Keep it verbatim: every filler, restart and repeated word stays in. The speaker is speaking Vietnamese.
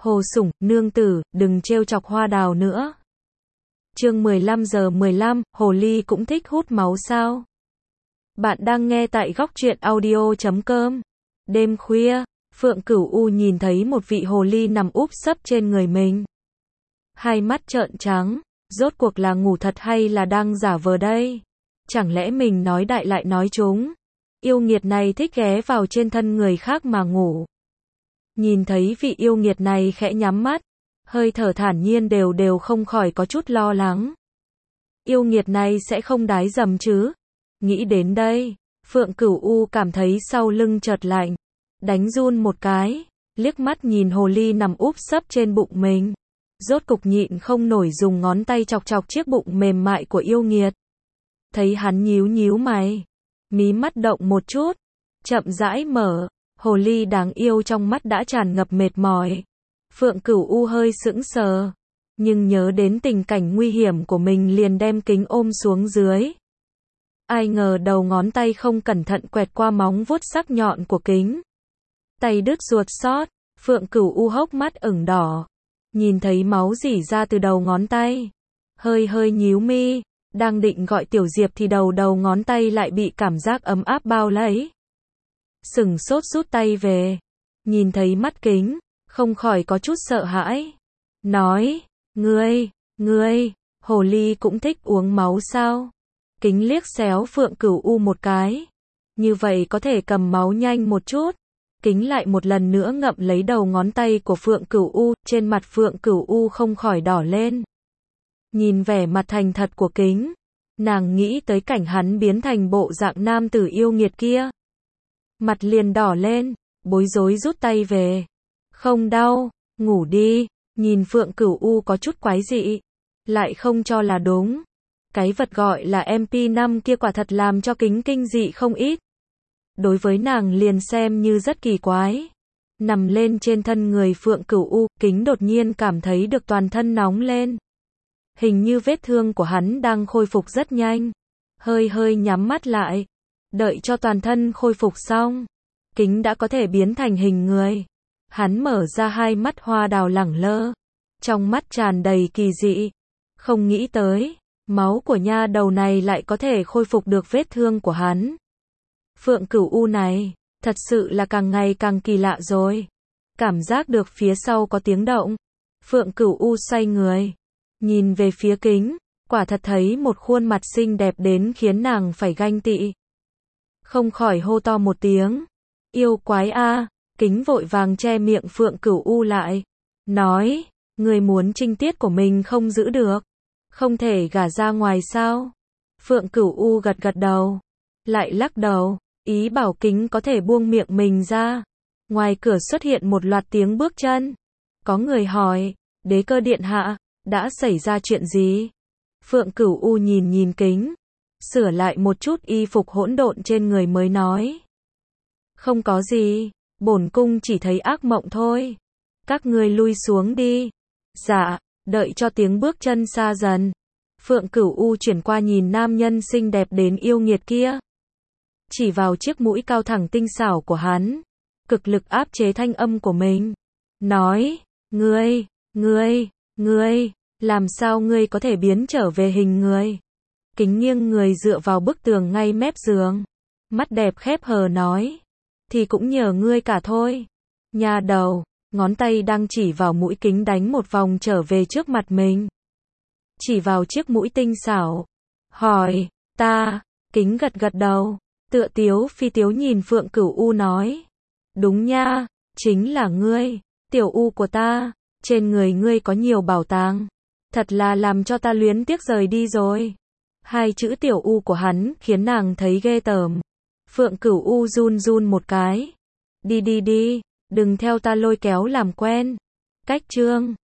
Hồ Sủng, nương tử, đừng trêu chọc Hoa Đào nữa. Chương mười lăm giờ mười lăm, hồ ly cũng thích hút máu sao? Bạn đang nghe tại góc truyện audio chấm com. Đêm khuya, Phượng Cửu U nhìn thấy một vị hồ ly nằm úp sấp trên người mình. Hai mắt trợn trắng, rốt cuộc là ngủ thật hay là đang giả vờ đây? Chẳng lẽ mình nói đại lại nói trúng? Yêu nghiệt này thích ghé vào trên thân người khác mà ngủ. Nhìn thấy vị yêu nghiệt này khẽ nhắm mắt, hơi thở thản nhiên đều đều không khỏi có chút lo lắng. Yêu nghiệt này sẽ không đái dầm chứ? Nghĩ đến đây, Phượng Cửu U cảm thấy sau lưng chợt lạnh, đánh run một cái, liếc mắt nhìn hồ ly nằm úp sấp trên bụng mình. Rốt cục nhịn không nổi dùng ngón tay chọc chọc chiếc bụng mềm mại của yêu nghiệt. Thấy hắn nhíu nhíu mày, mí mắt động một chút, chậm rãi mở, hồ ly đáng yêu trong mắt đã tràn ngập mệt mỏi. Phượng Cửu U hơi sững sờ, nhưng nhớ đến tình cảnh nguy hiểm của mình liền đem kính ôm xuống dưới. Ai ngờ đầu ngón tay không cẩn thận quẹt qua móng vuốt sắc nhọn của kính. Tay đứt ruột xót, Phượng Cửu U hốc mắt ửng đỏ, nhìn thấy máu rỉ ra từ đầu ngón tay, hơi hơi nhíu mi, đang định gọi Tiểu Diệp thì đầu đầu ngón tay lại bị cảm giác ấm áp bao lấy. Sửng sốt rút tay về, nhìn thấy mắt kính, không khỏi có chút sợ hãi. Nói, ngươi, ngươi, hồ ly cũng thích uống máu sao? Kính liếc xéo Phượng Cửu U một cái. Như vậy có thể cầm máu nhanh một chút. Kính lại một lần nữa ngậm lấy đầu ngón tay của Phượng Cửu U, trên mặt Phượng Cửu U không khỏi đỏ lên. Nhìn vẻ mặt thành thật của kính, nàng nghĩ tới cảnh hắn biến thành bộ dạng nam tử yêu nghiệt kia. Mặt liền đỏ lên, bối rối rút tay về. Không đau, ngủ đi. Nhìn Phượng Cửu U có chút quái dị, lại không cho là đúng. Cái vật gọi là em pê năm kia quả thật làm cho kính kinh dị không ít. Đối với nàng liền xem như rất kỳ quái. Nằm lên trên thân người Phượng Cửu U, kính đột nhiên cảm thấy được toàn thân nóng lên. Hình như vết thương của hắn đang khôi phục rất nhanh. Hơi hơi nhắm mắt lại. Đợi cho toàn thân khôi phục xong, kính đã có thể biến thành hình người. Hắn mở ra hai mắt hoa đào lẳng lơ, trong mắt tràn đầy kỳ dị. Không nghĩ tới, máu của nha đầu này lại có thể khôi phục được vết thương của hắn. Phượng Cửu U này, thật sự là càng ngày càng kỳ lạ rồi. Cảm giác được phía sau có tiếng động. Phượng Cửu U xoay người, nhìn về phía kính, quả thật thấy một khuôn mặt xinh đẹp đến khiến nàng phải ganh tị. Không khỏi hô to một tiếng. Yêu quái a! Kính vội vàng che miệng Phượng Cửu U lại. Nói, người muốn trinh tiết của mình không giữ được. Không thể gả ra ngoài sao? Phượng Cửu U gật gật đầu. Lại lắc đầu, ý bảo kính có thể buông miệng mình ra. Ngoài cửa xuất hiện một loạt tiếng bước chân. Có người hỏi, đế cơ điện hạ, đã xảy ra chuyện gì? Phượng Cửu U nhìn nhìn kính, sửa lại một chút y phục hỗn độn trên người mới nói. Không có gì, bổn cung chỉ thấy ác mộng thôi. Các ngươi lui xuống đi. Dạ, đợi cho tiếng bước chân xa dần. Phượng Cửu U chuyển qua nhìn nam nhân xinh đẹp đến yêu nghiệt kia. Chỉ vào chiếc mũi cao thẳng tinh xảo của hắn. Cực lực áp chế thanh âm của mình. Nói, ngươi, ngươi, ngươi, làm sao ngươi có thể biến trở về hình người? Kính nghiêng người dựa vào bức tường ngay mép giường. Mắt đẹp khép hờ nói. Thì cũng nhờ ngươi cả thôi. Nha đầu, ngón tay đang chỉ vào mũi kính đánh một vòng trở về trước mặt mình. Chỉ vào chiếc mũi tinh xảo. Hỏi, ta, kính gật gật đầu. Tựa tiếu phi tiếu nhìn Phượng Cửu U nói. Đúng nha, chính là ngươi, tiểu U của ta, trên người ngươi có nhiều bảo tàng. Thật là làm cho ta luyến tiếc rời đi rồi. Hai chữ tiểu U của hắn khiến nàng thấy ghê tởm. Phượng Cửu U run run một cái. Đi đi đi, đừng theo ta lôi kéo làm quen. Cách chương